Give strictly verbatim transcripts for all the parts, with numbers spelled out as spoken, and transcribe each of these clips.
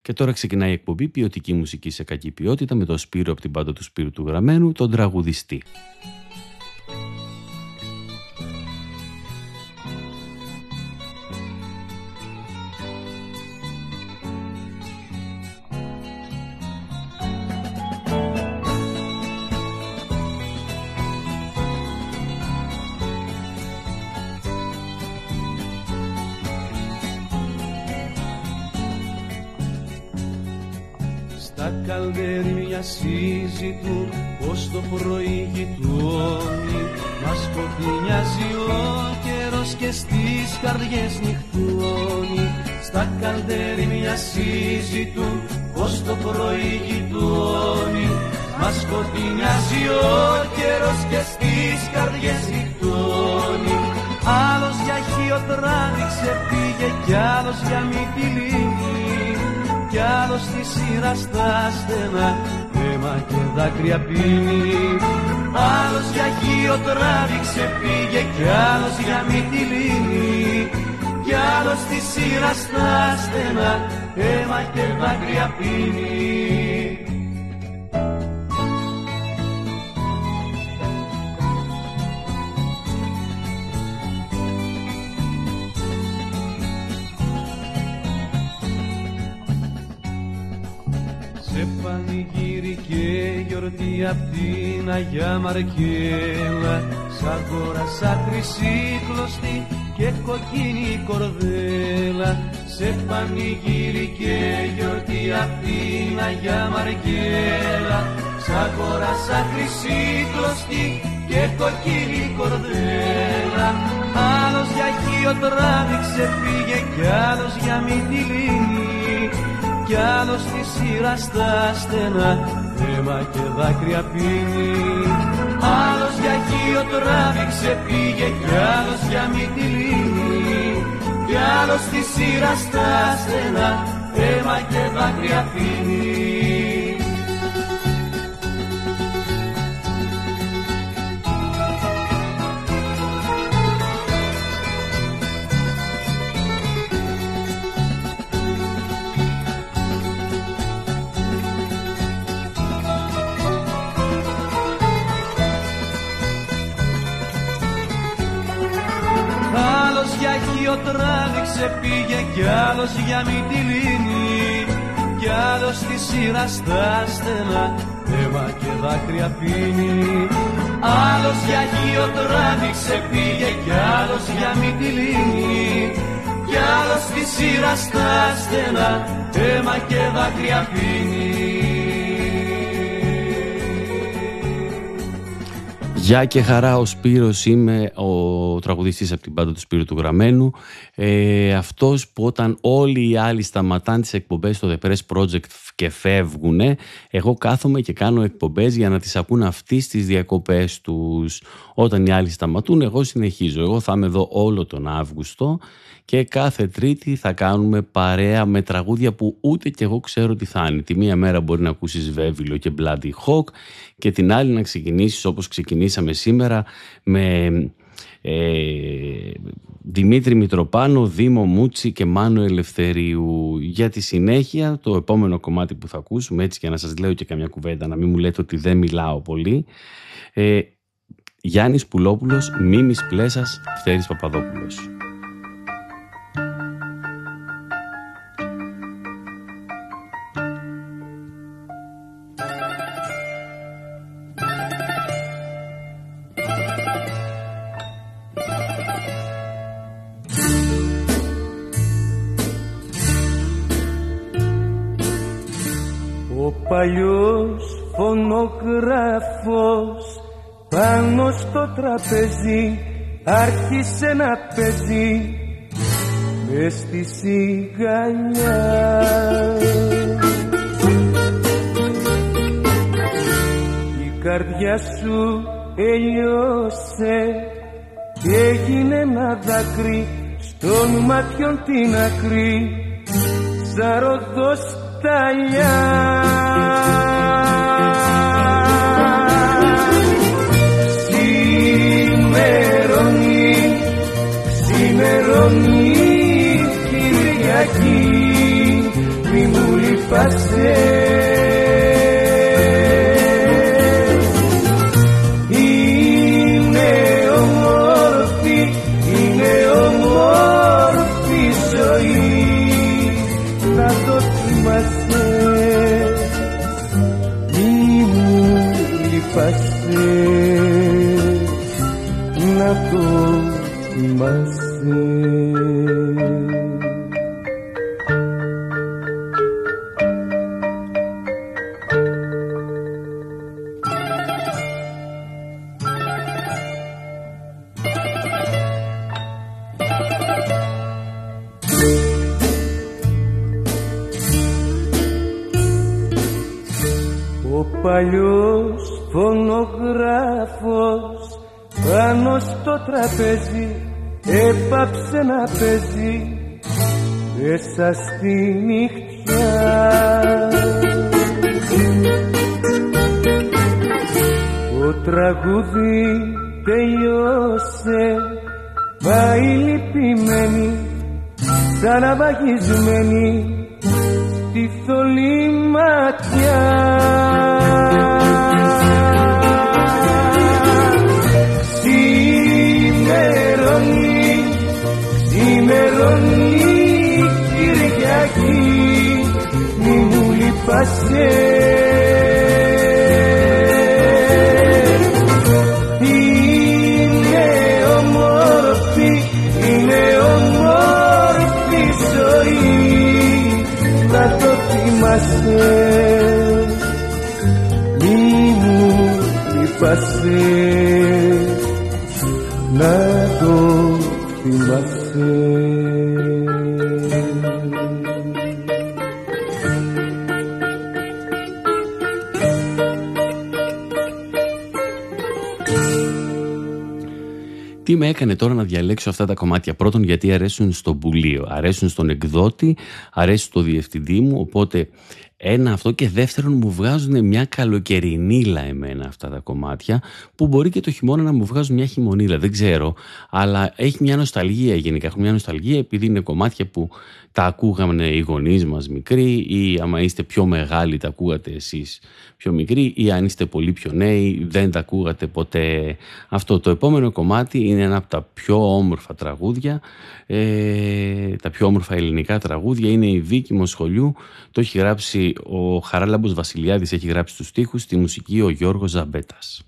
Και τώρα ξεκινάει η εκπομπή Ποιοτική μουσική σε κακή ποιότητα με τον Σπύρο από την πάντα του Σπύρου του Γραμμένου, τον τραγουδιστή. Τα καλδέρι μια συζητούν πως το πρωί γειτόνι, μας σκοτεινιάζει ο καιρός και στις καρδιές νυχτώνει. Στα καλδέρι μια συζητούν πως το πρωί γειτόνι, μας σκοτεινιάζει ο καιρός και στις καρδιές νυχτώνει. Άλλος για χείο τράβηξε πήγε κι άλλος για Μυτιλήνη, κι άλλος στη σειρά στα στενά αίμα και δάκρυα πίνει. Άλλος για χείο τράβηξε πήγε κι άλλος για Μυτιλήνη, κι άλλος στη σειρά στα στενά αίμα και δάκρυα πίνει. Σε πανηγύρι και γιορτή απ' την Αγιά Μαρκέλα, σ' αγόρασα χρυσή κλωστή και κοκκίνη κορδέλα. Σε πανηγύρι και γιορτή απ' την Αγιά Μαρκέλα, σ' αγόρασα χρυσή κλωστή και κοκκίνη κορδέλα. Άλλος για χείο τράβηξε πήγε κι άλλος για Μυτιλήνη, κι άλλος στη σειρά στα στενά αίμα και δάκρυα πίνει. Άλλος για χείο τράβηξε πήγε κι άλλος για Μυτιλήνη, κι άλλος στη σειρά στα στενά αίμα και δάκρυα πίνει. Για χείο τράβηξε πήγε κι άλλος για Μυτιλήνη, κι άλλος στη σειρά στα στενά αίμα και δάκρυα πίνει. Άλλος για χείο τράβηξε πήγε κι άλλος για Μυτιλήνη, κι άλλος στη σειρά στα στενά αίμα και δάκρυα πίνει. Γεια και χαρά, ο Σπύρος είμαι, ο τραγουδιστής από την πάντα του Σπύρου του Γραμμένου. Ε, αυτός που όταν όλοι οι άλλοι σταματάνε τις εκπομπές στο The Press Project και φεύγουνε, εγώ κάθομαι και κάνω εκπομπές για να τις ακούν αυτοί στις διακοπές τους. Όταν οι άλλοι σταματούν, εγώ συνεχίζω. Εγώ θα είμαι εδώ όλο τον Αύγουστο και κάθε Τρίτη θα κάνουμε παρέα με τραγούδια που ούτε κι εγώ ξέρω τι θα είναι. Τη μία μέρα μπορεί να ακούσεις Βέβυλο και Bloody Hawk και την άλλη να ξεκινήσεις όπως ξεκινήσαμε σήμερα με ε, Δημήτρη Μητροπάνο, Δήμο Μούτσι και Μάνο Ελευθερίου. Για τη συνέχεια, το επόμενο κομμάτι που θα ακούσουμε, έτσι για να σας λέω και καμιά κουβέντα, να μην μου λέτε ότι δεν μιλάω πολύ, ε, Γιάννης Πουλόπουλος, Μίμης Πλέσας, Φτέρης Παπαδόπουλος. Παλιός φωνογράφος πάνω στο τραπέζι άρχισε να παίζει μες στη σιγαλιά. Η καρδιά σου έλειωσε και έγινε ένα δάκρυ στον μάτιον την άκρη σαν ροδοσταλιά. Ξημερώνει, ξημερώνει Κυριακή, μη μου λείπει λείπασαι. Είναι όμορφη, είναι όμορφη ζωή, να το θυμάσαι. Μη μου λείπασαι, να το θυμάσαι. Ο παλιός φωνογράφος πάνω στο τραπέζι έπαψε να παίζει μέσα στη νύχτια. Το τραγούδι τελειώσε, πάει λυπημένη, σαν αβαγισμένη στη θολή ματιά. Ξημερώνει, ξημερώνει Κυριακή, μη μου λείπασαι. Είναι όμορφη, είναι όμορφη ζωή, να το θυμάσαι. Μη μου λείπασαι, να το θυμάσαι. Τι με έκανε τώρα να διαλέξω αυτά τα κομμάτια? Πρώτον, γιατί αρέσουν στον πουλίο, αρέσουν στον εκδότη, αρέσουν στο διευθυντή μου, οπότε ένα αυτό, και δεύτερον μου βγάζουν μια καλοκαιρινήλα εμένα αυτά τα κομμάτια, που μπορεί και το χειμώνα να μου βγάζουν μια χειμωνήλα, δεν ξέρω, αλλά έχει μια νοσταλγία γενικά, έχουν μια νοσταλγία επειδή είναι κομμάτια που τα ακούγανε οι γονείς μας μικροί, ή άμα είστε πιο μεγάλοι τα ακούγατε εσείς πιο μικροί, ή αν είστε πολύ πιο νέοι δεν τα ακούγατε ποτέ. Αυτό το επόμενο κομμάτι είναι ένα από τα πιο όμορφα τραγούδια, ε, τα πιο όμορφα ελληνικά τραγούδια, είναι η Βίκη Μοσχολιού, το έχει γράψει ο Χαράλαμπος Βασιλιάδης, έχει γράψει τους στίχους, στη μουσική ο Γιώργος Ζαμπέτας.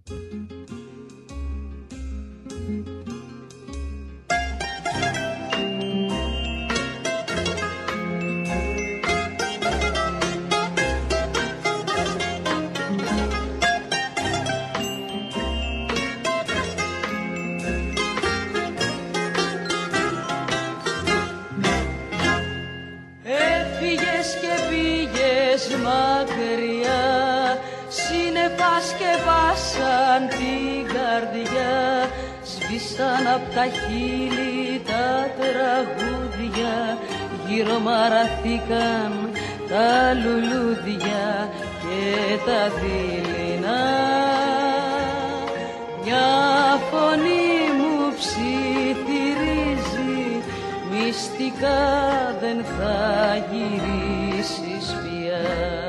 Μακριά σύννεφα σκεπάσαν την καρδιά, σβήσαν απ' τα χείλη τα τραγούδια, γύρω μαραθήκαν τα λουλούδια και τα δειλινά. Μια φωνή μου ψιθυρίζει, μυστικά δεν θα γυρίσεις πια.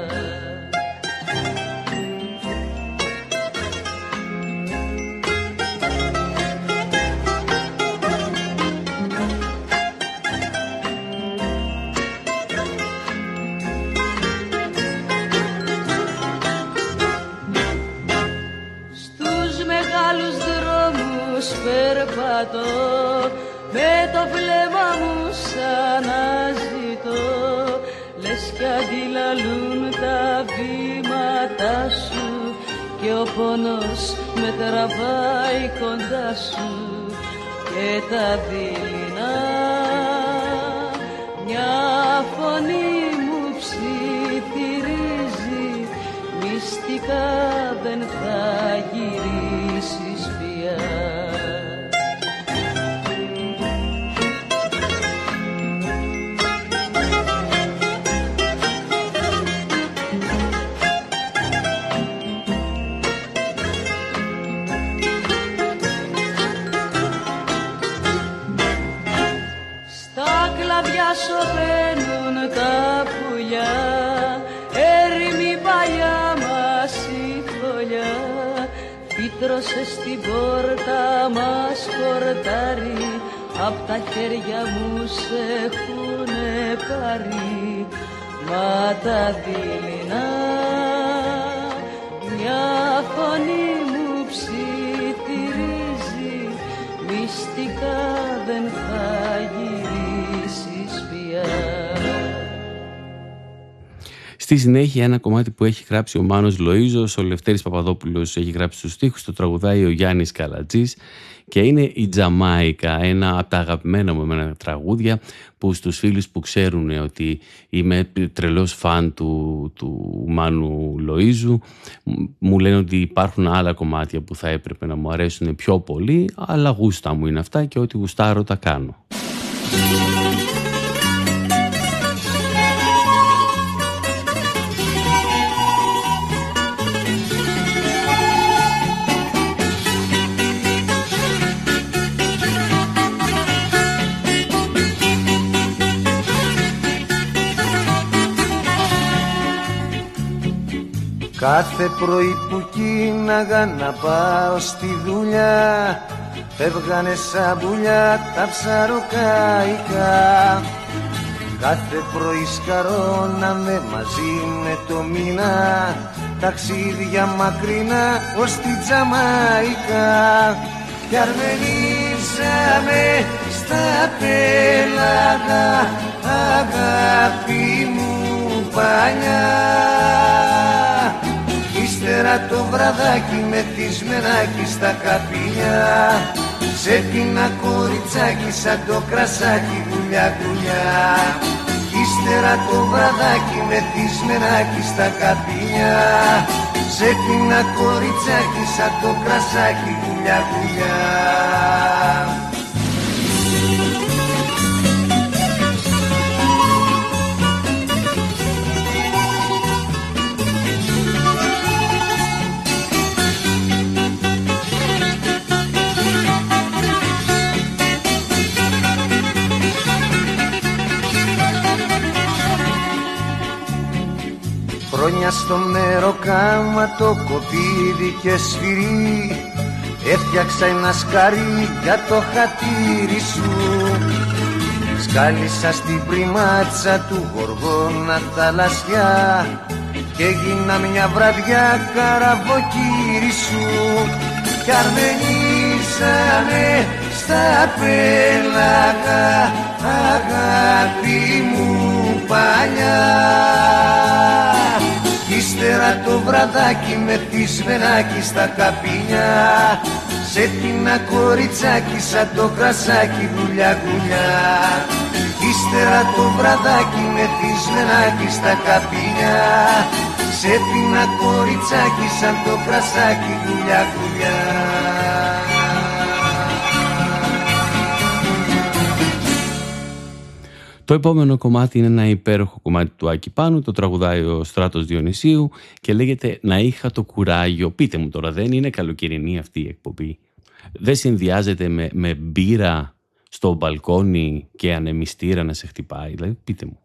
Στους μεγάλους δρόμους περπατώ, με το βλέμμα μου σαν αναζητώ, λες κι αντιλαλούν τα βήματά σου και ο πόνος με τραβάει κοντά σου και τα δειλινά. Μια φωνή μου ψιθυρίζει, μυστικά δεν θα γυρίσεις πια. Σοπαίνουν τα στρώσες στην πόρτα μας χορτάρει, απ' τα χέρια μου σε έχουνε πάρει. Μα τα δειλινά μια φωνή μου ψιθυρίζει, μυστικά δεν θα γυρίσεις πια. Στη συνέχεια ένα κομμάτι που έχει γράψει ο Μάνος Λοΐζος, ο Λευτέρης Παπαδόπουλος έχει γράψει τους στίχους, το τραγουδάει ο Γιάννης Καλατζής και είναι η Τζαμάικα, ένα από τα αγαπημένα μου εμένα τραγούδια που στους φίλους που ξέρουν ότι είμαι τρελός φαν του, του Μάνου Λοΐζου μου λένε ότι υπάρχουν άλλα κομμάτια που θα έπρεπε να μου αρέσουν πιο πολύ, αλλά γούστα μου είναι αυτά και ό,τι γουστάρω τα κάνω. Κάθε πρωί που κίναγα να πάω στη δουλειά, φεύγανε σαν πουλιά τα ψαροκάικα. Κάθε πρωί σκαρώναμε μαζί με το μήνα, ταξίδια μακρινά ως τη Τζαμάικα. Κι αρμενίζαμε στα πέλαγα, αγάπη μου παλιά. Ύστερα το βραδάκι μεθυσμενάκι στα καπηλιά, σε πίνα κοριτσάκι σαν το κρασάκι γουλιά γουλιά. Ύστερα το βραδάκι μεθυσμενάκι στα καπηλιά, σε πίνα κοριτσάκι σαν το κρασάκι γουλιά γουλιά. Χρόνια στο μεροκάμα το κοπίδι και σφυρί, έφτιαξα ένα σκαρί για το χατήρι σου. Σκάλισα στην πριμάτσα του γοργόνα θαλασσιά και έγινα μια βραδιά καραβοκύρι σου. Κι αρμενίζαμε στα πέλαγα, αγάπη μου παλιά. Ύστερα το βραδάκι μεθυσμενάκι στα καπηλιά, σε πίνα κοριτσάκι σαν το κρασάκι γουλιά γουλιά. Ύστερα το βραδάκι μεθυσμενάκι στα καπηλιά, σε πίνα κοριτσάκι σαν το κρασάκι γουλιά γουλιά. Το επόμενο κομμάτι είναι ένα υπέροχο κομμάτι του Άκη Πάνου, το τραγουδάει ο Στράτος Διονυσίου και λέγεται «Να είχα το κουράγιο». Πείτε μου τώρα, δεν είναι καλοκαιρινή αυτή η εκπομπή? Δεν συνδυάζεται με, με μπύρα στο μπαλκόνι και ανεμιστήρα να σε χτυπάει? Δηλαδή, πείτε μου.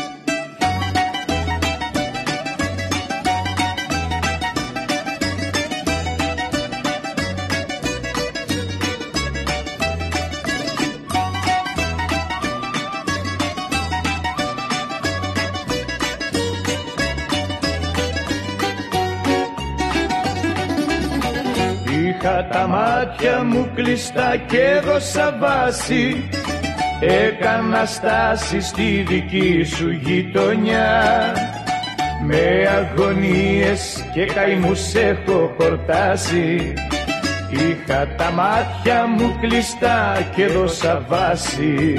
Είχα τα μάτια μου κλειστά και έδωσα βάση, έκανα στάση στη δική σου γειτονιά. Με αγωνίες και καημούς έχω χορτάσει, είχα τα μάτια μου κλειστά και έδωσα βάση.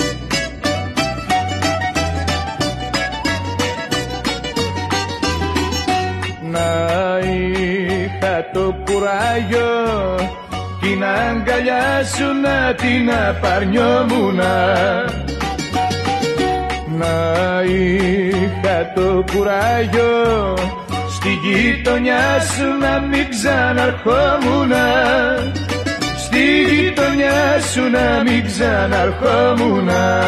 Να είχα το κουράγιο την αγκαλιά σου να την απαρνιόμουνα. Να είχα το κουράγιο στη γειτονιά σου να μην ξαναρχόμουνα. Στη γειτονιά σου να μην ξαναρχόμουνα.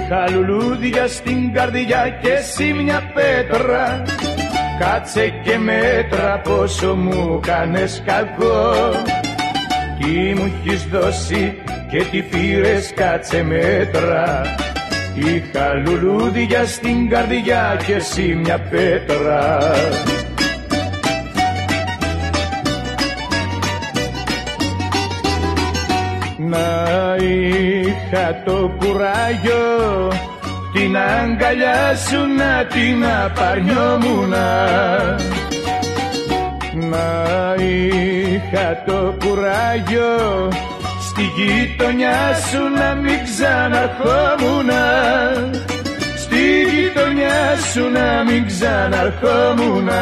Είχα λουλούδια στην καρδιά και εσύ μια πέτρα. Κάτσε και μέτρα πόσο μου κάνες κακό. Τι μου έχεις δώσει και τι πήρες, κάτσε μέτρα. Είχα λουλούδια στην καρδιά και εσύ μια πέτρα. Να είχα το κουράγιο την αγκαλιά σου να την απαρνιόμουνα. Να είχα το κουράγιο στη γειτονιά σου να μην ξαναρχόμουνα. Στη γειτονιά σου να μην ξαναρχόμουνα.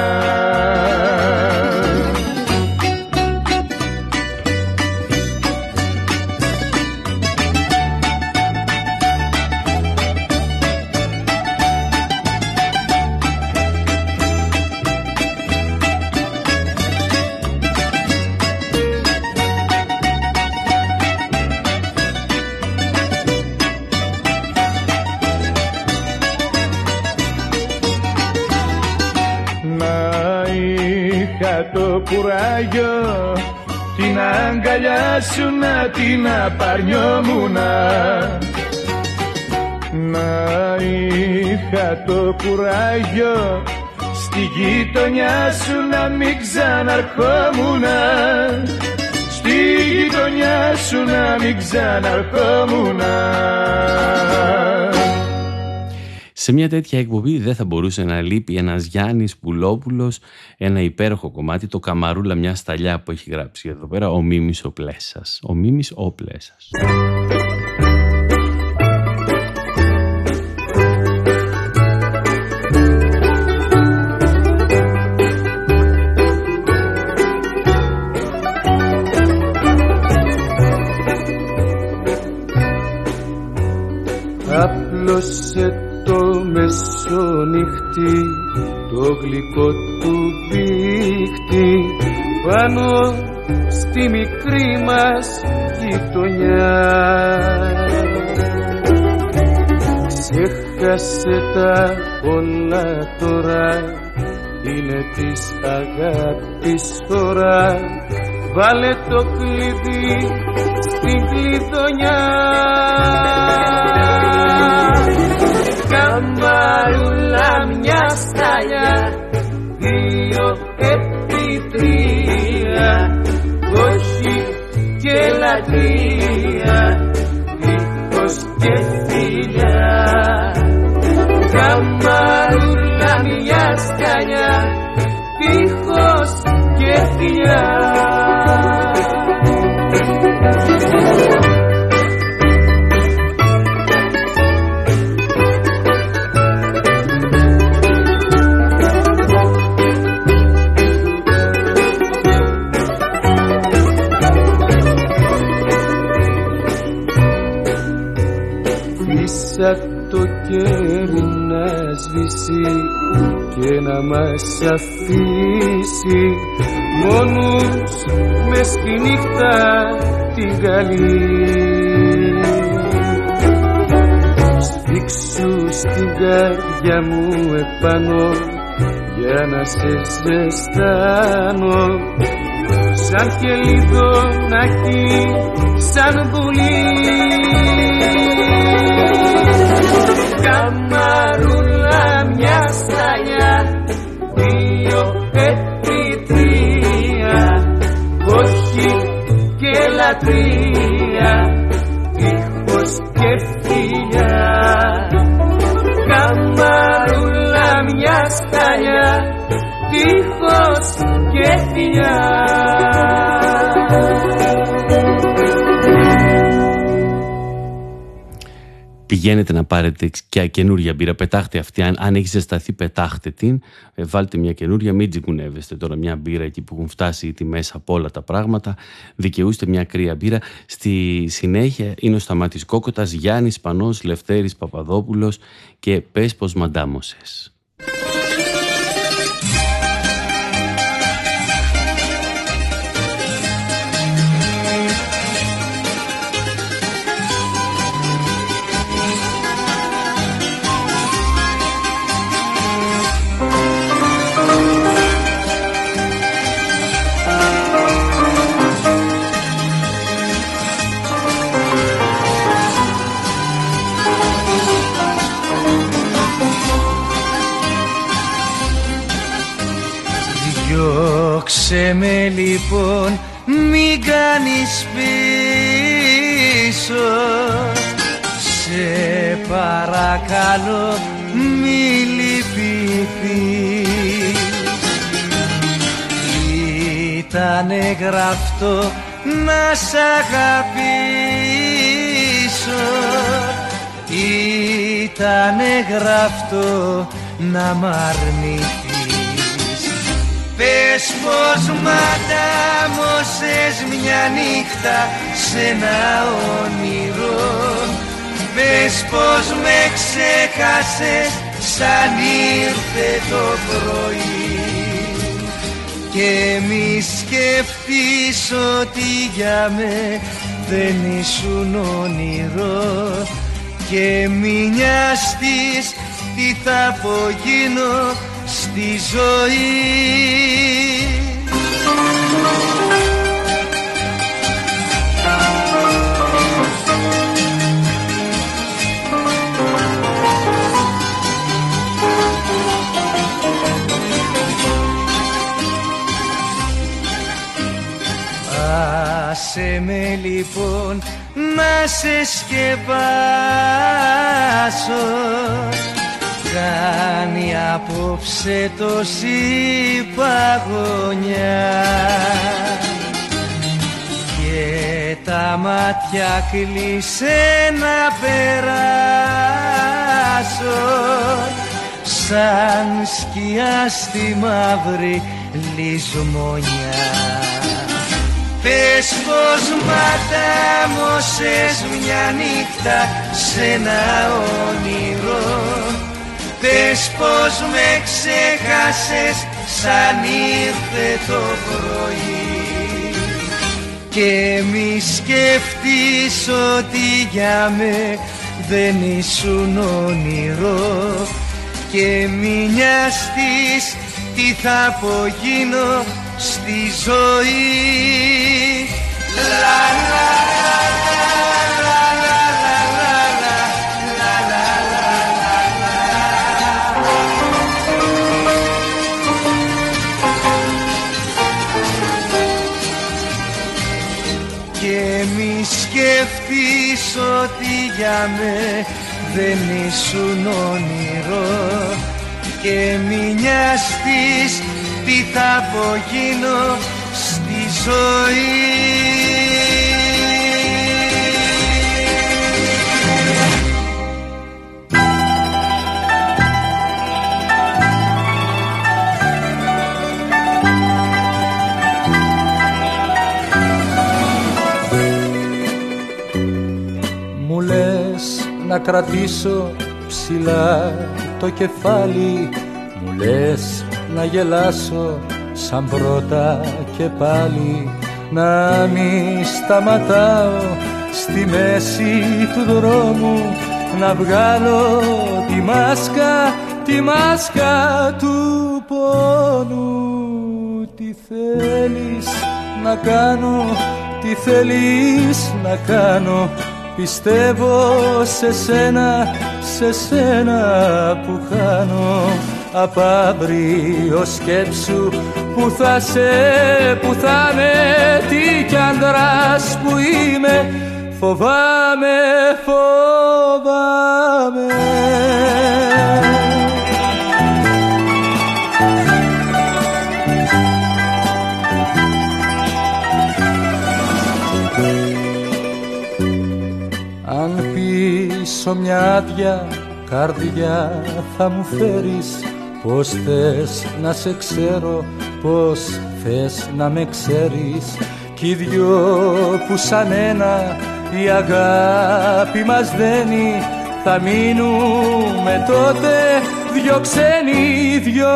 Το κουράγιο την αγκαλιά σου να την απαρνιόμουνα. Να είχα το κουράγιο στη γειτονιά σου να μην ξαναρχόμουνα. Στη γειτονιά σου να μην ξαναρχόμουνα. Σε μια τέτοια εκπομπή δεν θα μπορούσε να λείπει ένας Γιάννης Πουλόπουλος, ένα υπέροχο κομμάτι, το Καμαρούλα μια σταλιά που έχει γράψει εδώ πέρα ο Μίμης ο Πλέσας. Ο Μίμης ο Πλέσας. Απλώσε το μεσονύχτη το γλυκό του δίχτυ πάνω στη μικρή μας γειτονιά. Ξέχασε τα όλα τώρα, είναι της αγάπης ώρα. Βάλε το κλειδί στην κλειδονιά. Καμαρούλα μια σταλιά, δύο επί τρία, όχι και λατρεία, δίχως και φιλιά. Καμαρούλα μια σταλιά, δίχως και φιλιά. Το κέρι να σβήσει και να μας αφήσει μόνους μες στη νύχτα την καλή. Σφίξου στην καρδιά μου επάνω για να σε ζεστάνω, σαν χελιδονάκι, σαν πουλί. Καμαρούλα μια σταλιά, δύο επί τρία, όχι και λατρεία, δίχως και φιλιά. Καμαρούλα μια σταλιά, δίχως και φιλιά. Πηγαίνετε να πάρετε και καινούρια μπύρα, πετάχτε αυτή. Αν, αν έχει ζεσταθεί, πετάχτε την. Ε, βάλτε μια καινούρια, μην τζικουνεύεστε τώρα μια μπύρα εκεί που έχουν φτάσει οι τιμές από όλα τα πράγματα. Δικαιούστε μια κρύα μπύρα. Στη συνέχεια είναι ο Σταμάτης Κόκοτας, Γιάννης Πανός, Λευτέρης Παπαδόπουλος και Πες πως μαντάμωσες. λοιπόν μην κάνεις πίσω, σε παρακαλώ μη λυπηθείς. Ήτανε γραφτό να σ' αγαπήσω, ήτανε γραφτό να μ' αρνηθείς. Πες πως μ' αντάμωσες μια νύχτα σ' ένα όνειρο, πες πως με ξέχασες σαν ήρθε το πρωί, και μη σκεφτείς ότι για με δεν ήσουν όνειρο, και μη νοιαστείς τι θα απογίνω στη ζωή. Άσε με λοιπόν να σε σκεπάσω, κάνει απόψε τόση παγωνιά, και τα μάτια κλείσε να περάσω, σαν σκιά στη μαύρη λησμονιά. Πες πως μ' αντάμωσες μια νύχτα σ' ένα όνειρο, πες πως με ξέχασες σαν ήρθε το πρωί, και μη σκεφτείς ότι για με δεν ήσουν όνειρο, και μη νοιαστείς τι θα απογίνω στη ζωή. Λα, λα, λα, λα, λα, λα, λα, λα, λα, λα. Και μη σκεφτείς ότι για με δεν ήσουν όνειρο, και μη νοιαστείς τι θα απογίνω στη ζωή. Μου λες να κρατήσω ψηλά το κεφάλι, μου λες να γελάσω σαν πρώτα και πάλι, να μη σταματάω στη μέση του δρόμου, να βγάλω τη μάσκα, τη μάσκα του πόνου. Τι θέλεις να κάνω, τι θέλεις να κάνω, πιστεύω σε σένα, σε σένα που χάνω. Απ' αύριο σκέψου που θα σε, που θα με, τι κι άντρας που είμαι, φοβάμαι, φοβάμαι. Αν πίσω μια άδεια καρδιά θα μου φέρεις, πώς θες να σε ξέρω, πώς θες να με ξέρεις, κι οι δυο που σαν ένα η αγάπη μας δένει, θα μείνουμε τότε δυο ξένοι, δυο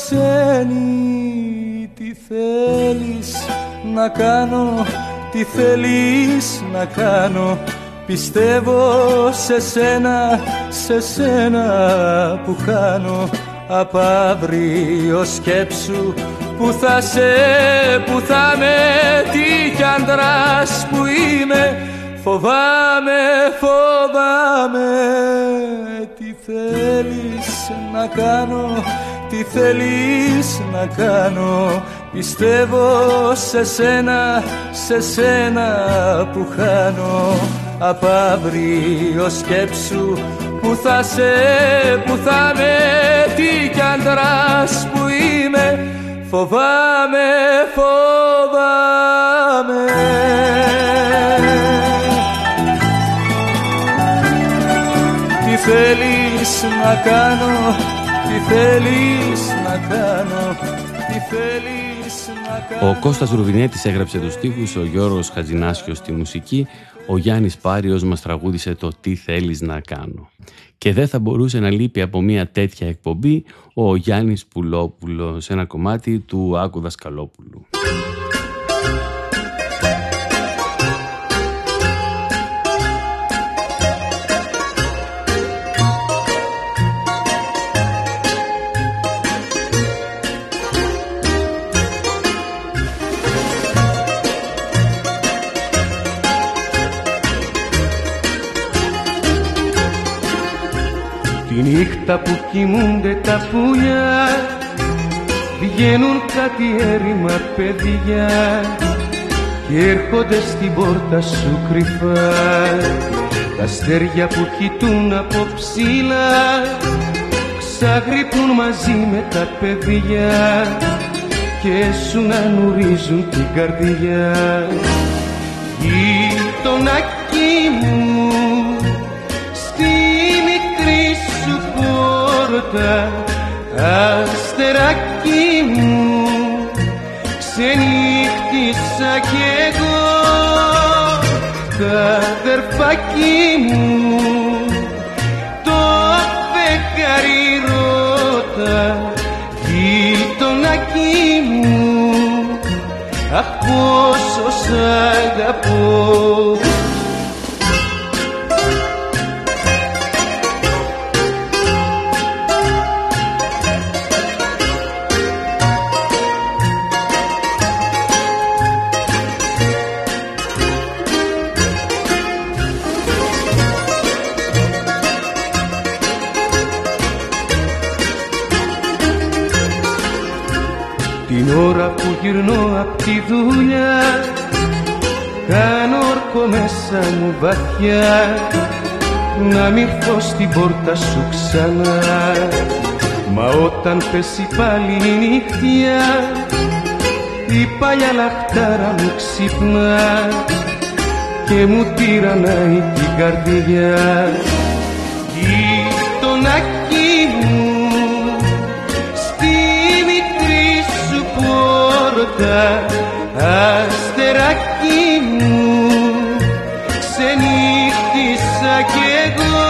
ξένοι. Τι θέλεις να κάνω, τι θέλεις να κάνω, πιστεύω σε σένα, σε σένα που χάνω. Απ' αύριο σκέψου που θα σε, που θα με, τι κι άντρας που είμαι, φοβάμαι, φοβάμαι. Τι θέλεις να κάνω, τι θέλεις να κάνω, Πιστεύω σε σένα, σε σένα που χάνω. Απ' αύριο σκέψου που θα σε, που θα με, τι κι άντρας που είμαι. Φοβάμαι, φοβάμαι. Τι θέλεις να κάνω, τι θέλεις να κάνω, τι θέλεις να κάνω. Ο Κώστας Ρουβινέτης έγραψε τους στίχους, ο Γιώργος Χατζηνάσιος τη μουσική, ο Γιάννης Πάριος μας τραγούδισε το «Τι θέλεις να κάνω». Και δεν θα μπορούσε να λείπει από μια τέτοια εκπομπή ο Γιάννης Πουλόπουλος σε ένα κομμάτι του Άκου Δασκαλόπουλου. Τη νύχτα που κοιμούνται τα πουλιά βγαίνουν κάτι έρημα παιδιά και έρχονται στην πόρτα σου κρυφά. Τα αστέρια που κοιτούν από ψηλά ξαγρυπνούν μαζί με τα παιδιά και σου να νουρίζουν την καρδιά. Γείτονάκι μου στη μικρή σου πόρτα, αστεράκι μου ξενύχτησα κι εγώ. Τα αδερφάκι μου το φεγγάρι ρώτα, γείτονάκι μου αχ πόσο σ' αγαπώ. Την ώρα που γυρνώ απ' τη δουλειά κάνω όρκο μέσα μου βαθιά να μη έρθω στην πόρτα σου ξανά. Μα όταν πέσει πάλι η νύχτια η παλιά λαχτάρα μου ξυπνά και μου τυραννάει την καρδιά. Γείτονάκι μου αστεράκι μου ξενύχτησα κι εγώ.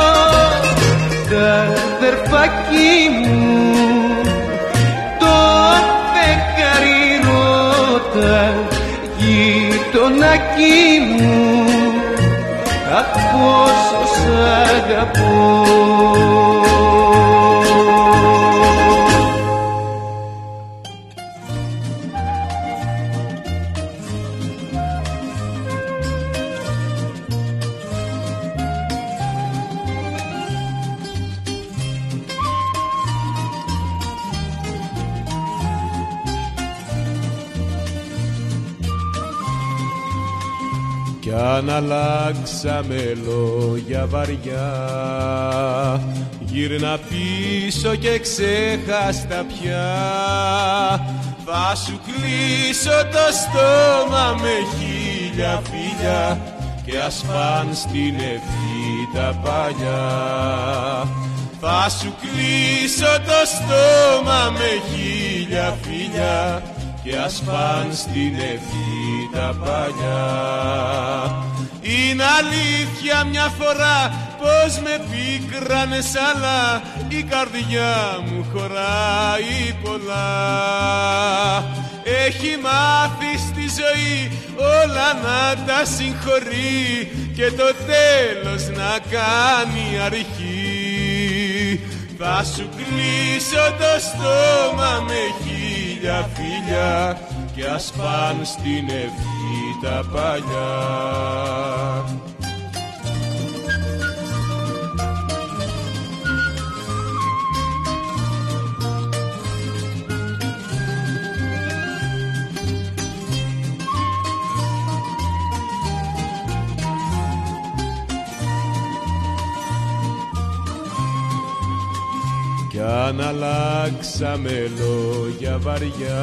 Τα αδερφάκι μου το φεγγάρι ρώτα, γείτονάκι μου αχ πόσο σ' αγαπώ. Κι αν αλλάξαμε λόγια βαριά, γύρνα πίσω και ξέχαστα πια. Θα σου κλείσω το στόμα με χίλια φιλιά και ας παν στην ευχή τα παλιά. Θα σου κλείσω το στόμα με χίλια φιλιά και ας παν στην ευχή τα παλιά. Είναι αλήθεια μια φορά πως με πίκρανες, αλλά η καρδιά μου χωράει πολλά. Έχει μάθει στη ζωή όλα να τα συγχωρεί και το τέλος να κάνει αρχή. Θα σου κλείσω το στόμα με χίλια φιλιά και ας παν στην ευχή τα παλιά. κι αν αλλάξαμε λόγια βαριά,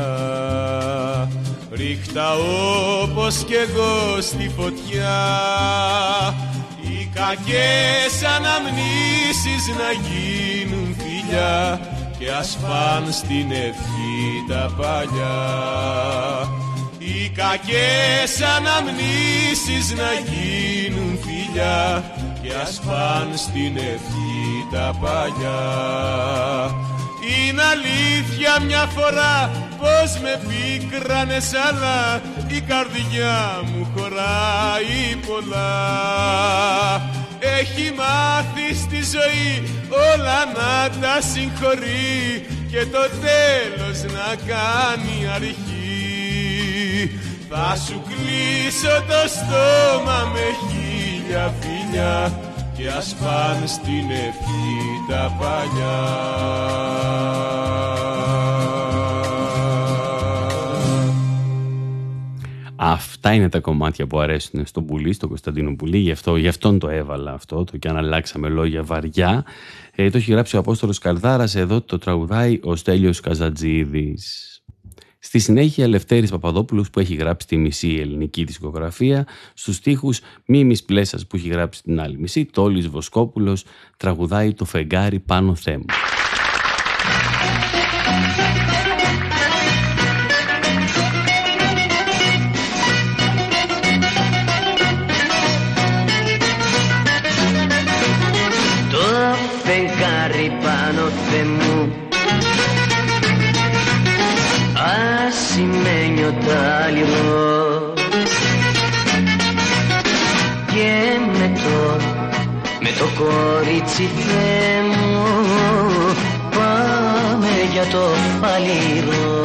ρίχτα όπως κι εγώ στη φωτιά, οι κακές αναμνήσεις να γίνουν φιλιά και ας παν στην ευχή τα παλιά. Οι κακές αναμνήσεις να γίνουν φιλιά και ας παν στην ευχή τα παλιά. Είναι αλήθεια μια φορά πως με πίκρανες, αλλά η καρδιά μου χωράει πολλά. Έχει μάθει στη ζωή όλα να τα συγχωρεί και το τέλος να κάνει αρχή. Θα σου κλείσω το στόμα με χίλια φιλιά και ας πάνε στην ευχή τα παλιά. Αυτά είναι τα κομμάτια που αρέσουν στον Πουλή, στον Κωνσταντίνο Πουλή, γι' αυτό, γι' αυτόν το έβαλα αυτό, το «Κι αν αλλάξαμε λόγια βαριά». Ε, το έχει γράψει ο Απόστολος Καρδάρας, εδώ το τραγουδάει ο Στέλιος Καζατζίδης. Στη συνέχεια Λευτέρης Παπαδόπουλος που έχει γράψει τη μισή ελληνική δισκογραφία, στους στίχους Μίμης Πλέσας που έχει γράψει την άλλη μισή, Τόλης Βοσκόπουλος τραγουδάει το «Φεγγάρι πάνω Θεέ μου». Το φεγγάρι πάνω Θεέ μου, ασημένιο τάλιρο, και με το, με το κορίτσι Θεέ μου πάμε για το φαλήρο.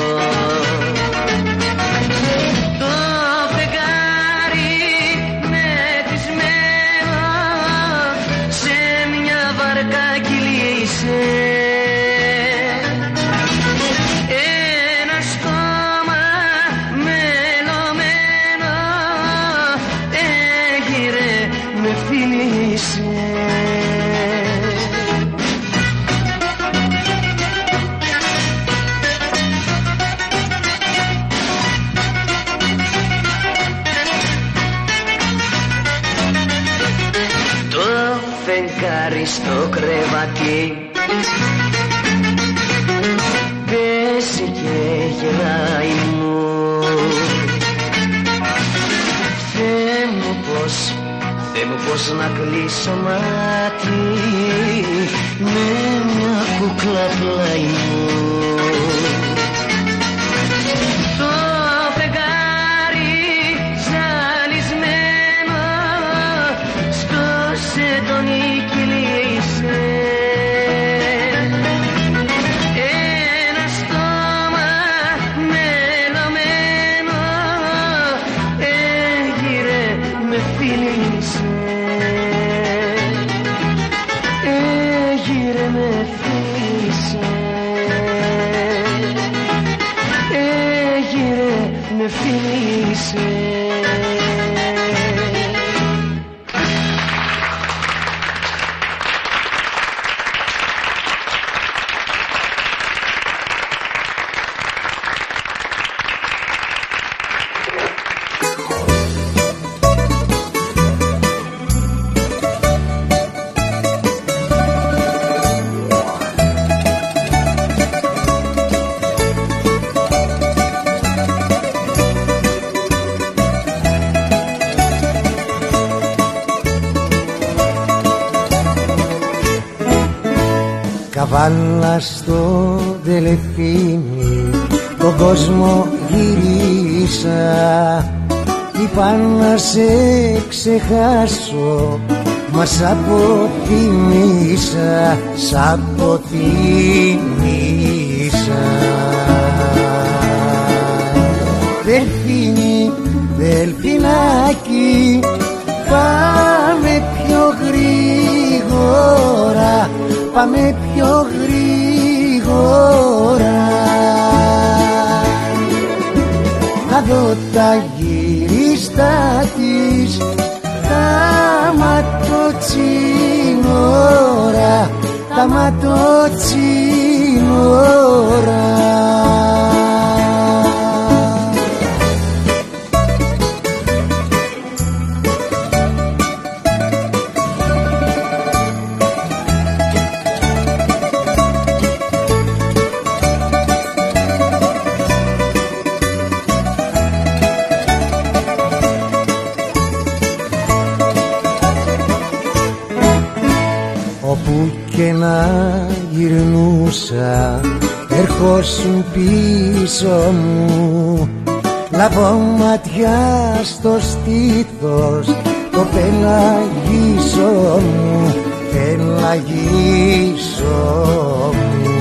Το φεγγάρι μεθυσμένο σε μια βαρκά κυλήσε, στο κρεβάτι πέσει και γελάει μου. Θεέ μου πως, Θεέ μου πως να κλείσω μάτι με μια κούκλα πλάι μου. Το φεγγάρι ζαλισμένο στο σεντόνι ένα στόμα μελωμένο έγειρε με φίλησε, έγειρε με φίλησε, έγειρε με φίλησε. Καβάλα στο Δελεφίνι τον κόσμο γυρίσα, είπα να σε ξεχάσω μα σ' αποτιμήσα, σ' αποτιμήσα. Δελφίνι, Δελφινάκι, πάμε πιο γρήγορα, πάμε πιο γρήγορα, να δω τα γυρίστα της, τα ματοτσίνορα, τα ματοτσίνορα. σύνορα. Και να γυρνούσα ερχόσουν πίσω μου, λαβώ ματιά στο στήθος το πελαγίσω μου, πελαγίσω μου.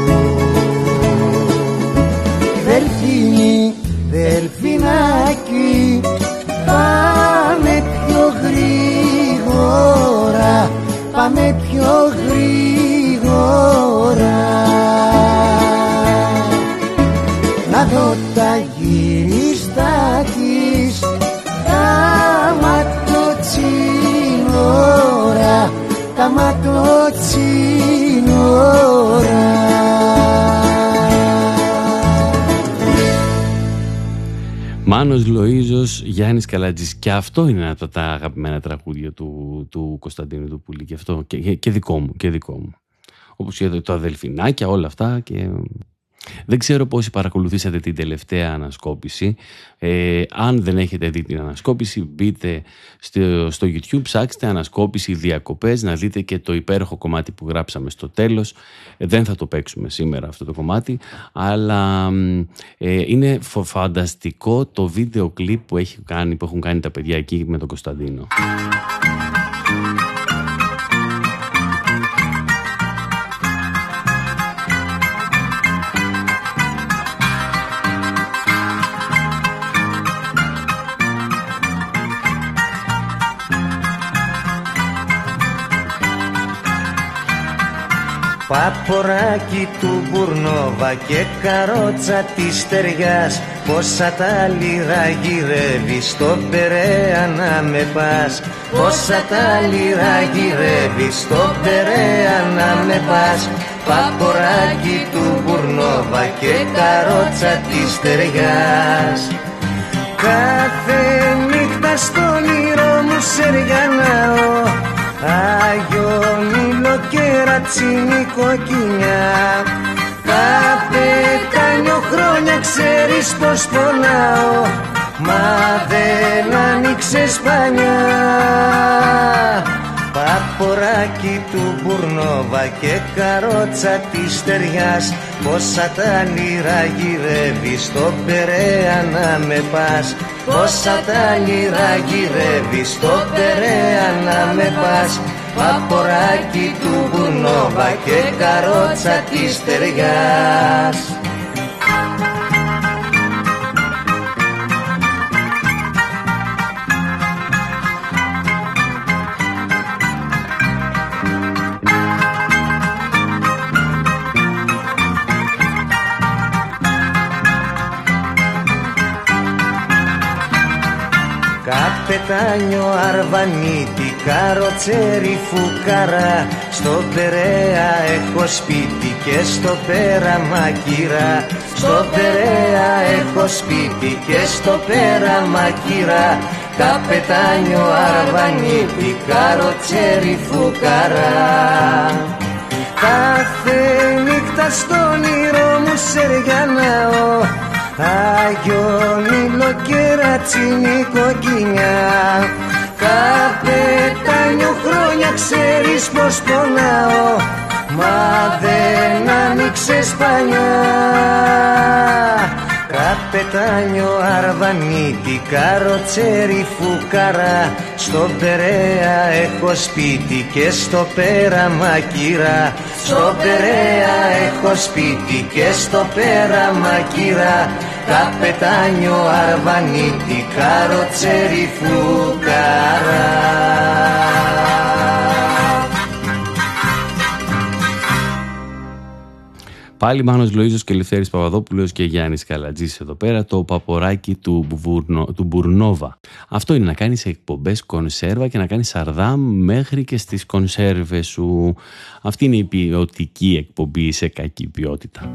Δελφίνι, δελφινάκι, πάμε πιο γρήγορα, πάμε πιο γρήγορα, να δω τα γύριστα της, τα ματοτσίνορα, τα ματοτσίνορα. Μάνος Λοΐζος, Γιάννης Καλατζής. Και αυτό είναι ένα από τα αγαπημένα τραγούδια του, του Κωνσταντίνου του Πουλή. Και αυτό και, και δικό μου, και δικό μου. Όπως και το Αδελφινάκια, όλα αυτά. Και... δεν ξέρω πόσοι παρακολουθήσατε την τελευταία ανασκόπηση. Ε, αν δεν έχετε δει την ανασκόπηση, μπείτε στο, στο YouTube, ψάξτε ανασκόπηση διακοπές, να δείτε και το υπέροχο κομμάτι που γράψαμε στο τέλος. Ε, δεν θα το παίξουμε σήμερα αυτό το κομμάτι, αλλά ε, είναι φανταστικό το βίντεο κλιπ που, έχει κάνει, που έχουν κάνει τα παιδιά εκεί με τον Κωνσταντίνο. Παποράκι του Μπουρνόβα και καρότσα της Στεριάς, πόσα τα λίρα γυρεύεις στο Περέα να με πας, πόσα τα λίρα γυρεύεις στο Περέα να με πας. Παποράκι του Μπουρνόβα και καρότσα της Στεριάς, κάθε νύχτα στον όνειρο μου σεριανάω, Άγιο Μήλο και ρατσίνη κοκκινιά. Καπετάνιο χρόνια ξέρεις πως πονάω, μα δεν άνοιξες πανιά. Παποράκι του Μπουρνόβα και καρότσα της Στεριάς, πόσα τα λίρα γυρεύεις στο Περέα να με πας, πόσα τα λίρα γυρεύεις στο Περέα να με πας. Παποράκι του Μπουρνόβα και καρότσα της Στεριάς. Καπετάνιο Αρβανίτη, καροτσέρι φουκαρά, στο Περέα έχω σπίτι και στο Πέραμα κυρά, στο Περέα έχω σπίτι και στο Πέραμα κυρά. Καπετάνιο Αρβανίτη, καροτσέρι φουκαρά. Κάθε νύχτα στον όνειρο μου σεριανάω, Άγιο Μήλο και ρατσίνη κοκκινιά. Καπετάνιο χρόνια ξέρεις πως πονάω, μα δεν άνοιξες πανιά. Καπετάνιο Αρβανίτη, καροτσέρι φουκαρά, στο Περέα έχω σπίτι και στο Πέραμα κυρά, στο Περέα έχω σπίτι και στο Πέραμα κυρά. Καπετάνιο Αρβανίτη, καροτσέρι φουκαρά. πάλι Μάνος Λοΐζος και Ελευθέρης Παπαδόπουλος και Γιάννης Καλατζής εδώ πέρα, το παποράκι του, Μπουρνο, του Μπουρνόβα. Αυτό είναι να κάνεις εκπομπές κονσέρβα και να κάνεις σαρδάμ μέχρι και στις κονσέρβες σου. Αυτή είναι η ποιοτική εκπομπή σε κακή ποιότητα.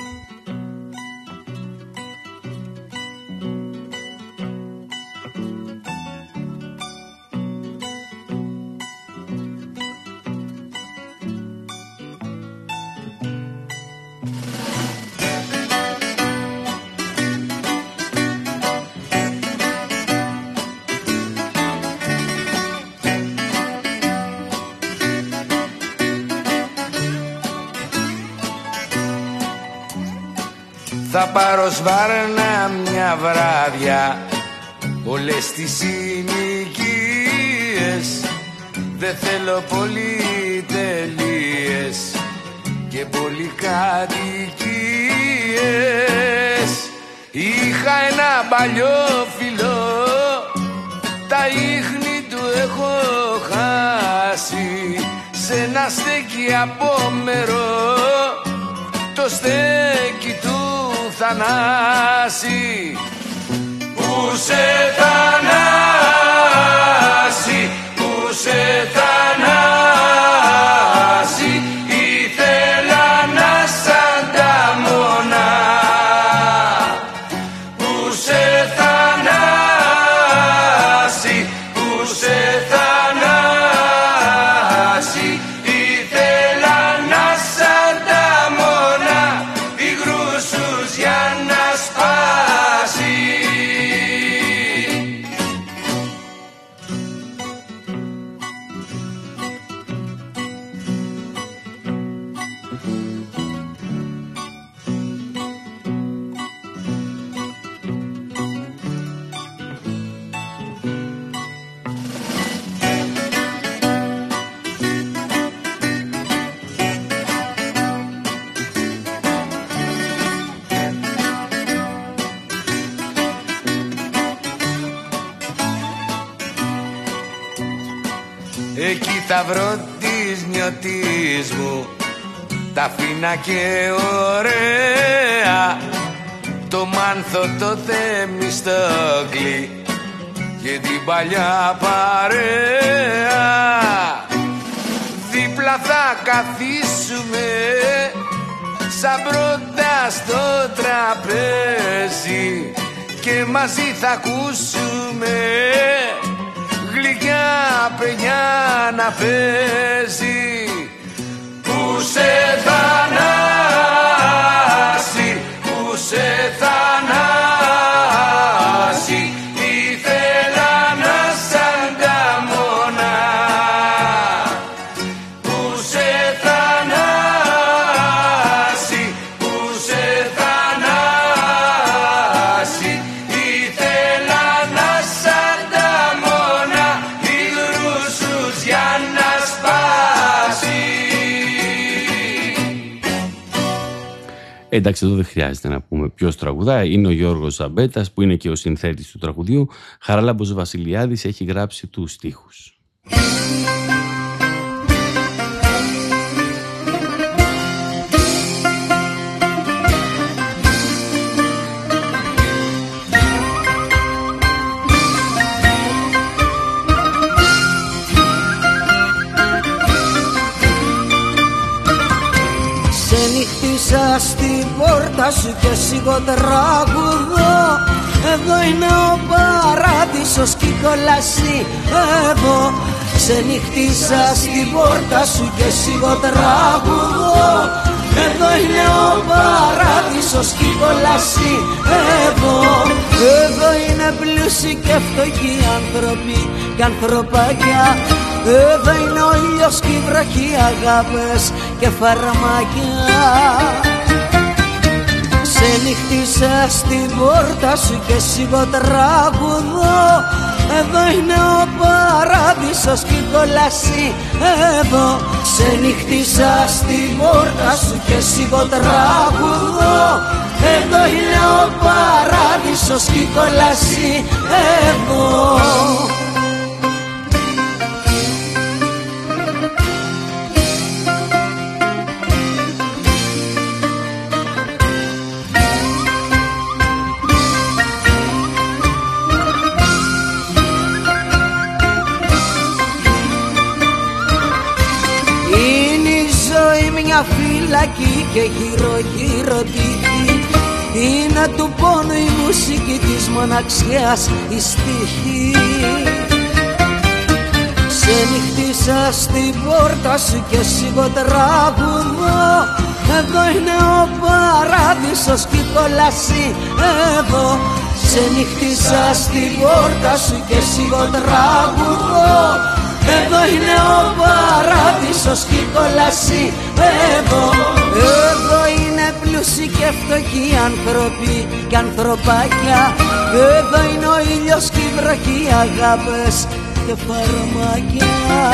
Θα πάρω σβάρνα μια βράδια όλες τις συνοικίες. Δεν θέλω πολυτελείες και πολυκατοικίες. Είχα ένα παλιό φιλό, τα ίχνη του έχω χάσει. Σ' ένα στέκι απόμερο, το στέκι του Θανάση. Πού σε Θανάση, πού σε Θανάση, ήθελα να σ' ανταμονά. Πού σε Θανάση, πού σε Θανάση, ήθελα να σ' ανταμονά. Υγρούσους για να σπάσει. Εκεί θα βρω της νιωτής μου τα φίνα και ωραία, το Μάνθο, το Θεμιστόκλη και την παλιά παρέα. Δίπλα θα καθίσουμε σαν πρώτα στο τραπέζι και μαζί θα ακούσουμε γλυκιά παινιά να παίζει. Πού σε Θανάση, πού σε Θανάση, ήθελα να σ' ανταμονά. Πού σε Θανάση, πού σε Θανάση, ήθελα να σ' ανταμονά. Υγρούσους για να σπάσει. Εντάξει, εδώ δεν χρειάζεται να πούμε ποιος τραγουδάει. Είναι ο Γιώργος Ζαμπέτας που είναι και ο συνθέτης του τραγουδιού. Χαράλαμπος Βασιλιάδης έχει γράψει τους στίχους. Νύχτησα στην πόρτα σου και σιγό τραγουδώ. Εδώ είναι ο παράδεισος κι η κόλαση εδώ. Ξενύχτησα στην πόρτα σου και σιγό τραγουδώ. Εδώ είναι ο παράδεισος κι η κόλαση εδώ. Εδώ είναι πλούσιοι και φτωχοί άνθρωποι κι ανθρωπάκια. Εδώ είναι ο ήλιος κι η βροχή, αγάπες και φαρμάκια. Ξενύχτησα στην πόρτα σου και σιγό τραγουδώ. Εδώ είναι ο παράδεισος κι η κόλαση εδώ. Ξενύχτησα στην πόρτα σου και σιγό τραγουδώ. Εδώ είναι ο παράδεισος κι η κόλαση εδώ. μια φυλακή και γύρω γύρω τύχη. Είναι του πόνου η μουσική της μοναξιάς η στίχη. Ξενυχτήσα στην πόρτα σου και σιγό τραγουδώ. Εδώ είναι ο παράδεισος κι η κόλαση εδώ. Ξενυχτήσα στην πόρτα σου και σιγό τραγουδώ. Εδώ είναι ο παράδεισος κι η κόλαση εδώ. Εδώ είναι πλούσιοι και φτωχοί άνθρωποι και ανθρωπάκια. Εδώ είναι ο ήλιος κι η βροχή, αγάπες και φαρμάκια.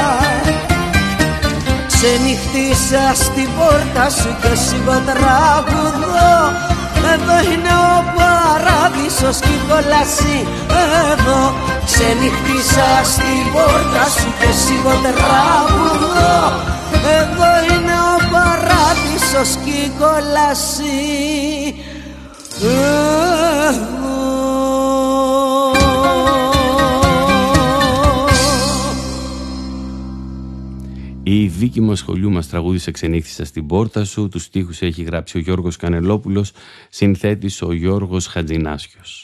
Ξενυχτήσα στην πόρτα σου και σιγό τραγουδώ. Εδώ είναι ο παράδεισος κι η κόλαση εδώ. Ξενυχτήσα στην πόρτα σου και σιγό τραγουδώ. Εδώ είναι ο παράδεισος κι η κόλαση εδώ. Η Βίκη Μοσχολιού μας τραγούδισε «Ξενύχτησα στην πόρτα σου». Τους στίχους έχει γράψει ο Γιώργος Κανελόπουλος, συνθέτης ο Γιώργος Χατζηνάσιος.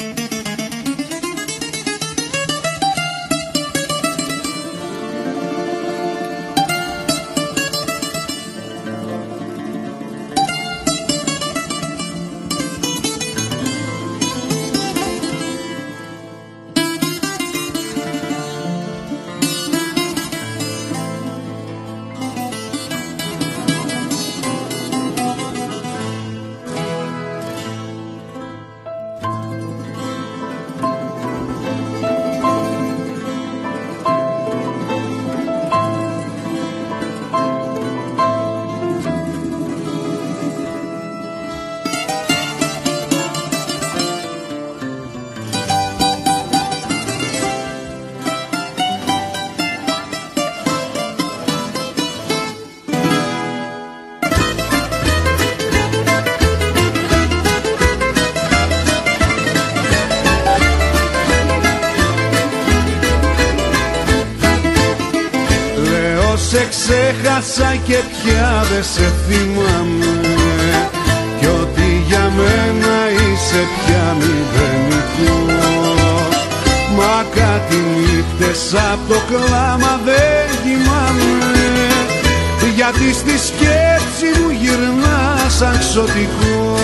Σε ξέχασα και πια δε σε θυμάμαι, κι ότι για μένα είσαι πια μηδενικός. Μα κάτι νύχτες απ' το κλάμα δεν κοιμάμαι, γιατί στη σκέψη μου γυρνά σαν ξωτικό.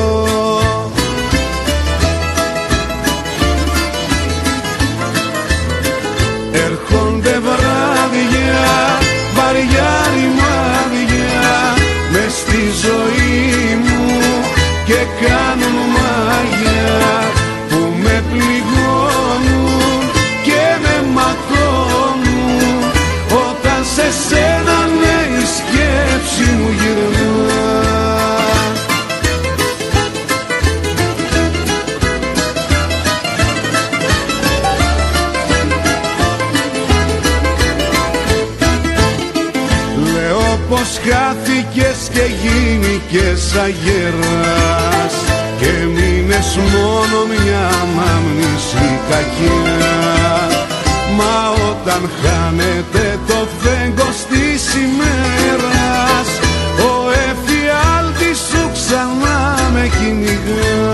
Έρχονται βράδια, βαριά ρημάδια μες στη ζωή μου και κάνουν μάγια που με πληγώνουν και με ματώνουν. Όταν σε σένα ναι η σκέψη μου γυρνά. Πως χάθηκες και γίνηκες αγέρας και μείνες μόνο μια ανάμνηση κακιά. Μα όταν χάνεται το φέγγος της ημέρας, ο εφιάλτης σου ξανά με κυνηγά.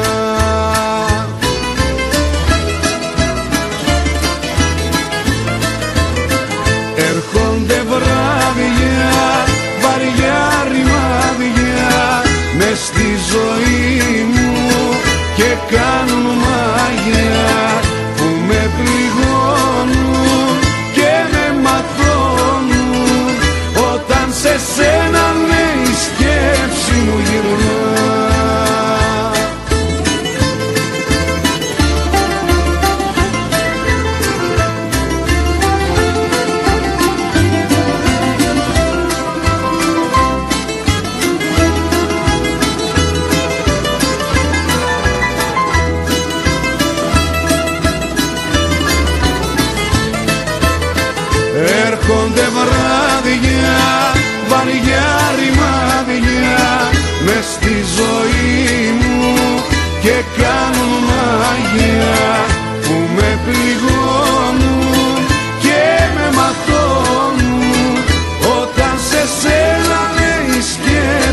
Έρχονται βράδια, βαριά ρημάδια μες στη ζωή μου και κάνουν μάγια που με πληγώνουν και με ματώνουν. Όταν σε σένα ναι η σκέψη μου γυρνά. Έρχονται βράδια, βαριά ρημάδια μες στη ζωή μου και κάνουν μάγια που με πληγώνουν και με ματώνουν. Όταν σε σένα ναι η σκέψη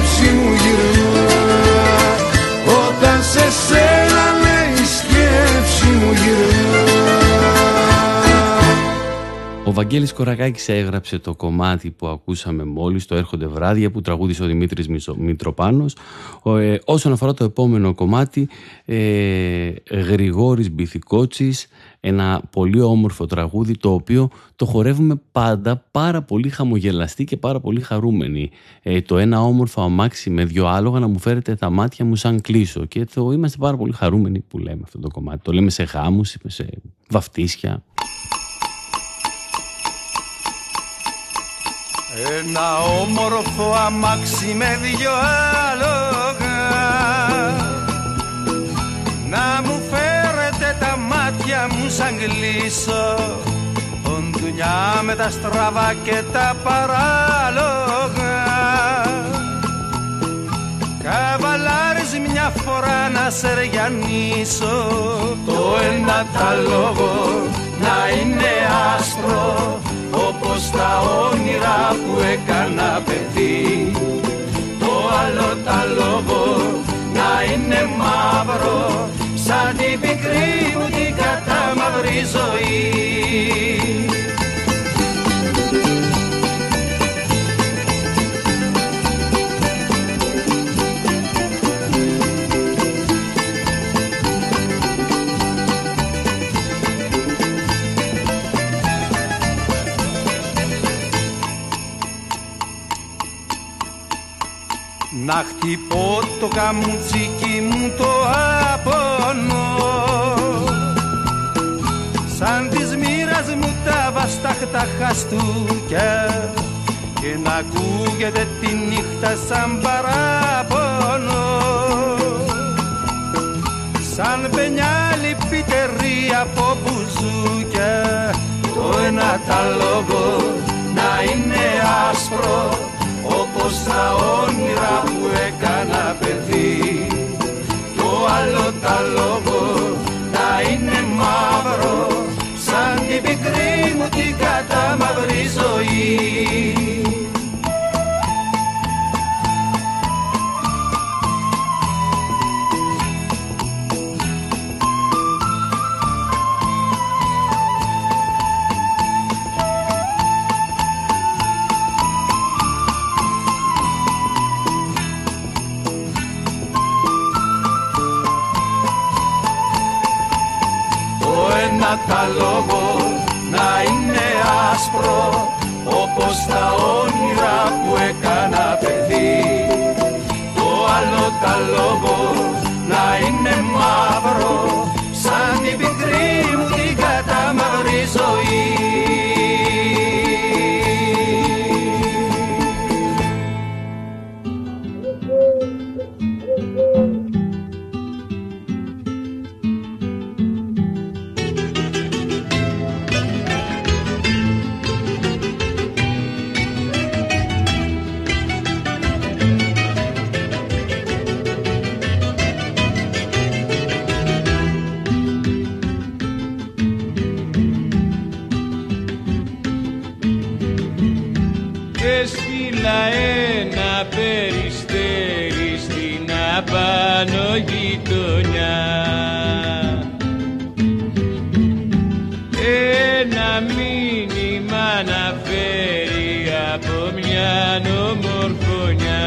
Βαγγέλης Κορακάκης έγραψε το κομμάτι που ακούσαμε μόλις, το «Έρχονται βράδια», που τραγούδισε ο Δημήτρης Μητροπάνος. Ε, όσον αφορά το επόμενο κομμάτι, ε, Γρηγόρης Μπιθικότσης, ένα πολύ όμορφο τραγούδι, το οποίο το χορεύουμε πάντα πάρα πολύ χαμογελαστοί και πάρα πολύ χαρούμενοι. Ε, το «Ένα όμορφο αμάξι με δυο άλογα να μου φέρετε τα μάτια μου σαν κλείσω». Και το είμαστε πάρα πολύ χαρούμενοι που λέμε αυτό το κομμάτι. Το λέμε σε γάμους, σε βαφτίσια. Ένα όμορφο αμάξι με δυο άλογα να μου φέρετε τα μάτια μου σαν κλείσω, οντουνιά με τα στραβά και τα παράλογα, καβαλάρεις μια φορά να σεριανίσω, το ένα τα λόγο να είναι άσπρο όπως τα όνειρα που έκανα παιδί, το άλλο τα λόγο να είναι μαύρο σαν την πικρή μου την κατάμαυρη ζωή. Να χτυπώ το καμουτσίκι μου το απονό, σαν της μοίρας μου τα βαστάχτα χαστούκια, και να ακούγεται τη νύχτα σαν παράπονο, σαν πενιά λυπητερή από μπουζούκια, το ένα τα λόγο να είναι άσπρο όπως τα όνειρα που έκανα παιδί, το άλλο τα λόγο να είναι μαύρο σαν την πικρή μου την κατάμαυρη ζωή. Τα λόγο να είναι άσπρο όπως τα όνειρα που έκανα παιδί, το άλλο τα λόγο να είναι μαύρο σαν την πικρή μου την κατάμαυρη ζωή. Ένα περιστέρι στην απάνω γειτονιά, ένα μήνυμα να φέρει από μια ομορφωνιά.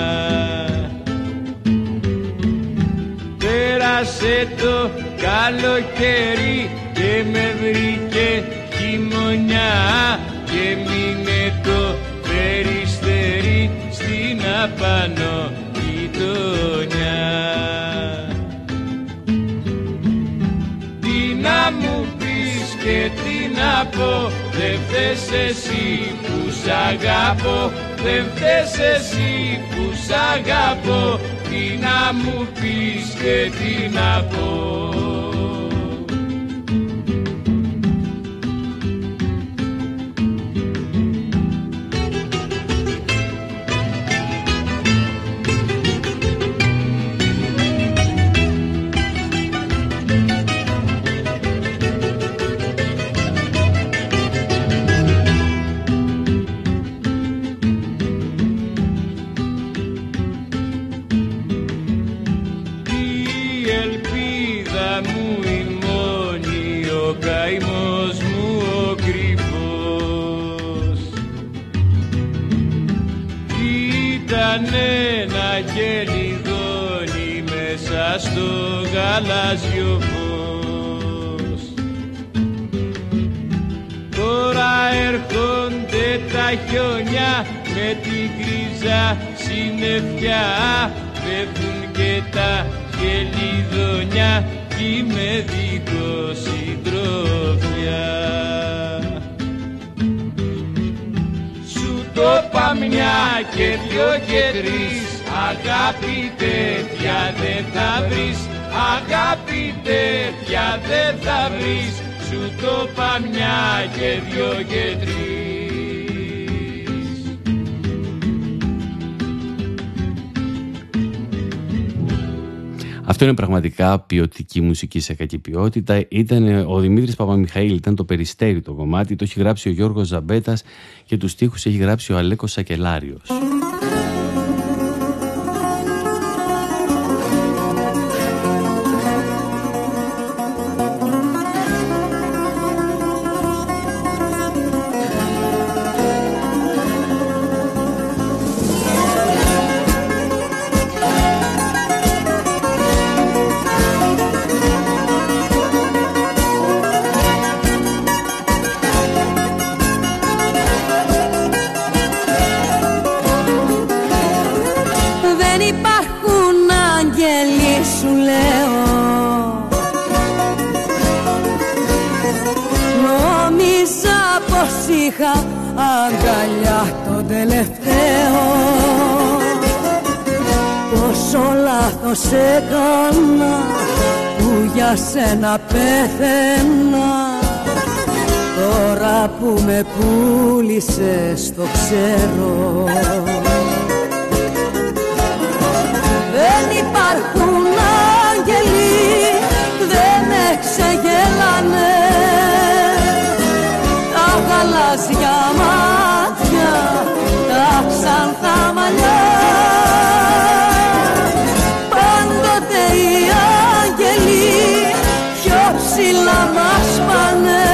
Πέρασε το καλοκαίρι και με βρήκε χειμωνιά, και μείνε το περιστέρι στην απάνω γειτονιά. Τι να μου πεις και τι να πω, δεν θες εσύ που σ' αγαπώ, δεν θες εσύ που σ' αγαπώ, τι να μου πεις και τι να πω. Μου κανένα και λιδώνει μέσα στο γαλάζιο φως. Τώρα έρχονται τα χιόνια με την γκρίζα συννεφιά, φεύγουν και τα χελιδόνια κι είμαι δίχως συντροφιά. Σου το είπα μια και δυο και τρεις, αγάπη τέτοια δεν θα βρεις, αγάπη τέτοια δεν θα βρεις. Σου το είπα μια και δυο και τρεις. Αυτό είναι πραγματικά ποιοτική μουσική σε κακή ποιότητα. Ήταν ο Δημήτρης Παπαμιχαήλ, ήταν το Περιστέρι το κομμάτι, το έχει γράψει ο Γιώργος Ζαμπέτας και τους στίχους έχει γράψει ο Αλέκος Σακελάριος. Αγκαλιά το τελευταίο, πόσο λάθος έκανα που για σένα πέθαινα. Τώρα που με πούλησες το ξέρω. Δεν υπάρχουν άγγελοι, δεν με ξεγέλανε τα γαλάζια μάτια, τα ξανθά μαλλιά. Πάντοτε οι άγγελοι πιο ψηλά μας πάνε,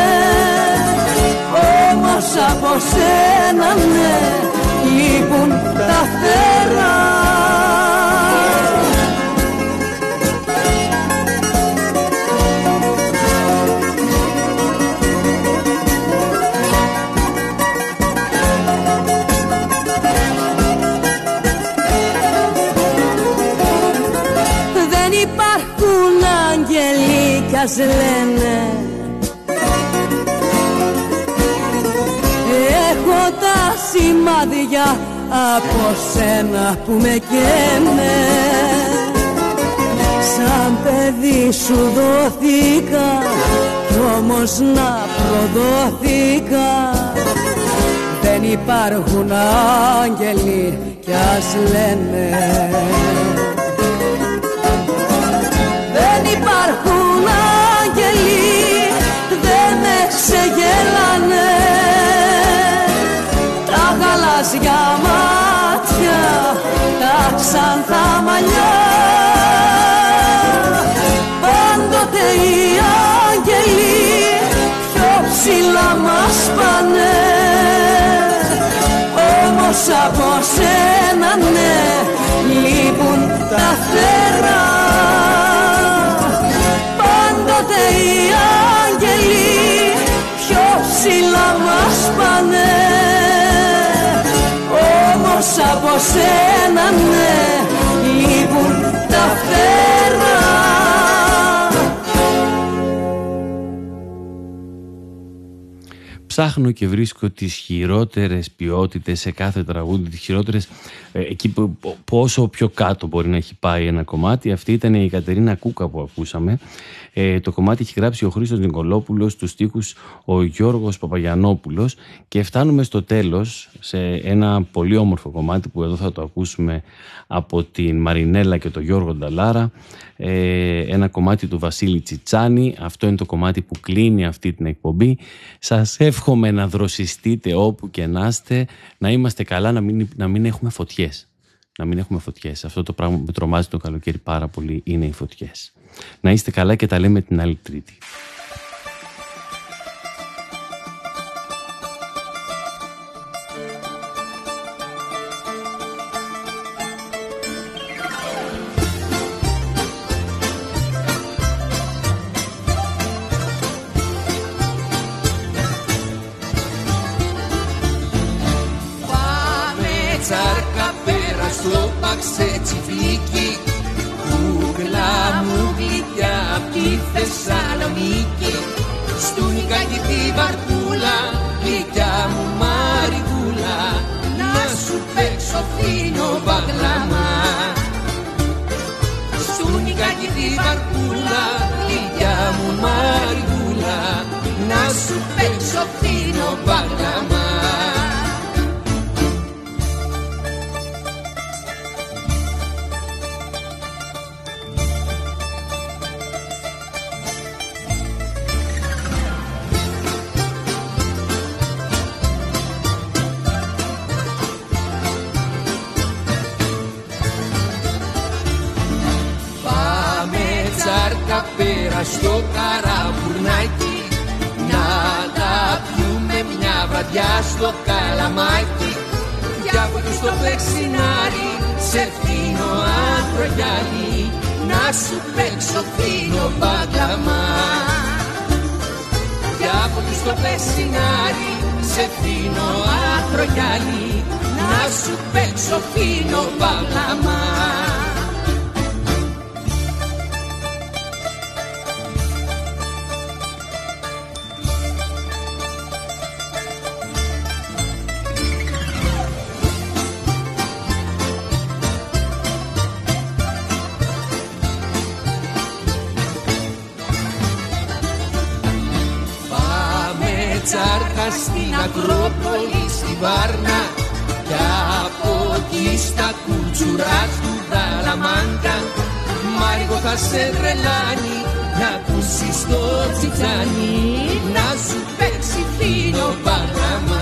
όμως από σένα ναι, λείπουν τα φτερά. Ας λένε έχω τα σημάδια από σένα που με καίνε. Σαν παιδί σου δόθηκα κι όμως να προδόθηκα. Δεν υπάρχουν άγγελοι κι ας λένε. Δεν υπάρχουν άγγελοι, δεν με ξεγέλανε τα γαλάζια μάτια, τα ξανθά μαλλιά. Πάντοτε οι άγγελοι πιο ψηλά μας πάνε, όμως από σένα ναι, λείπουν τα φτερά. Πάντοτε οι άγγελοι πιο ψηλά μας πάνε, όμως από σένα ναι, λείπουν τα φτερά. Ψάχνω και βρίσκω τις χειρότερες ποιότητες σε κάθε τραγούδι, τις χειρότερες ε, εκεί που, πόσο πιο κάτω μπορεί να έχει πάει ένα κομμάτι. Αυτή ήταν η Κατερίνα Κούκα που ακούσαμε. Ε, το κομμάτι έχει γράψει ο Χρήστος Νικολόπουλος, τους στίχους ο Γιώργος Παπαγιαννόπουλος, και φτάνουμε στο τέλος σε ένα πολύ όμορφο κομμάτι που εδώ θα το ακούσουμε από την Μαρινέλα και τον Γιώργο Νταλάρα, ε, ένα κομμάτι του Βασίλη Τσιτσάνη. Αυτό είναι το κομμάτι που κλείνει αυτή την εκπομπή. Σας εύχομαι να δροσιστείτε όπου και να είστε, να είμαστε καλά, να μην, να μην έχουμε φωτιές. Να μην έχουμε φωτιές. Αυτό το πράγμα που με τρομάζει το καλοκαίρι πάρα πολύ είναι οι φωτιές. Να είστε καλά και τα λέμε την άλλη Τρίτη. τσάρκα πέρα στο παξέ τσιφλίκι, κούκλα μου γλυκιά απ' τη Θεσσαλονίκη, στούνικα και τη βαρκούλα, γλυκιά μου μαρικούλα, να σου παίξω φίνο μπαγλαμά. Στούνικα και τη βαρκούλα, γλυκιά μου μαρικούλα, να σου παίξω φίνο μπαγλαμά. Πέρα στο καραβουρνάκι, να τα πιούμε μια βραδιά στο καλαμάκι, για βουλού στο πεξινάρι, σε φίνο άντρογιάλι, να σου παίξω φίνο μπαγλαμά. Για βουλού στο πεξινάρι, σε φίνο άντρογιάλι, να σου παίξω φίνο μπαγλαμά. Τσάρκα στην Ακρόπολη, στη Βάρνα, κι από εκεί στα κουλτσουρά του Δαλαμάνκα. Μα εγώ θα σε τρελάνει να ακούσεις το τσιτσάνι, να σου παίξει φίνο μπαγλαμά.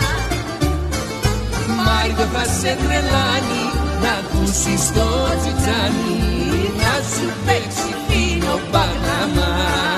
Μα εγώ θα σε τρελάνει να ακούσεις το τσιτσάνι, να σου παίξει φίνο μπαγλαμά.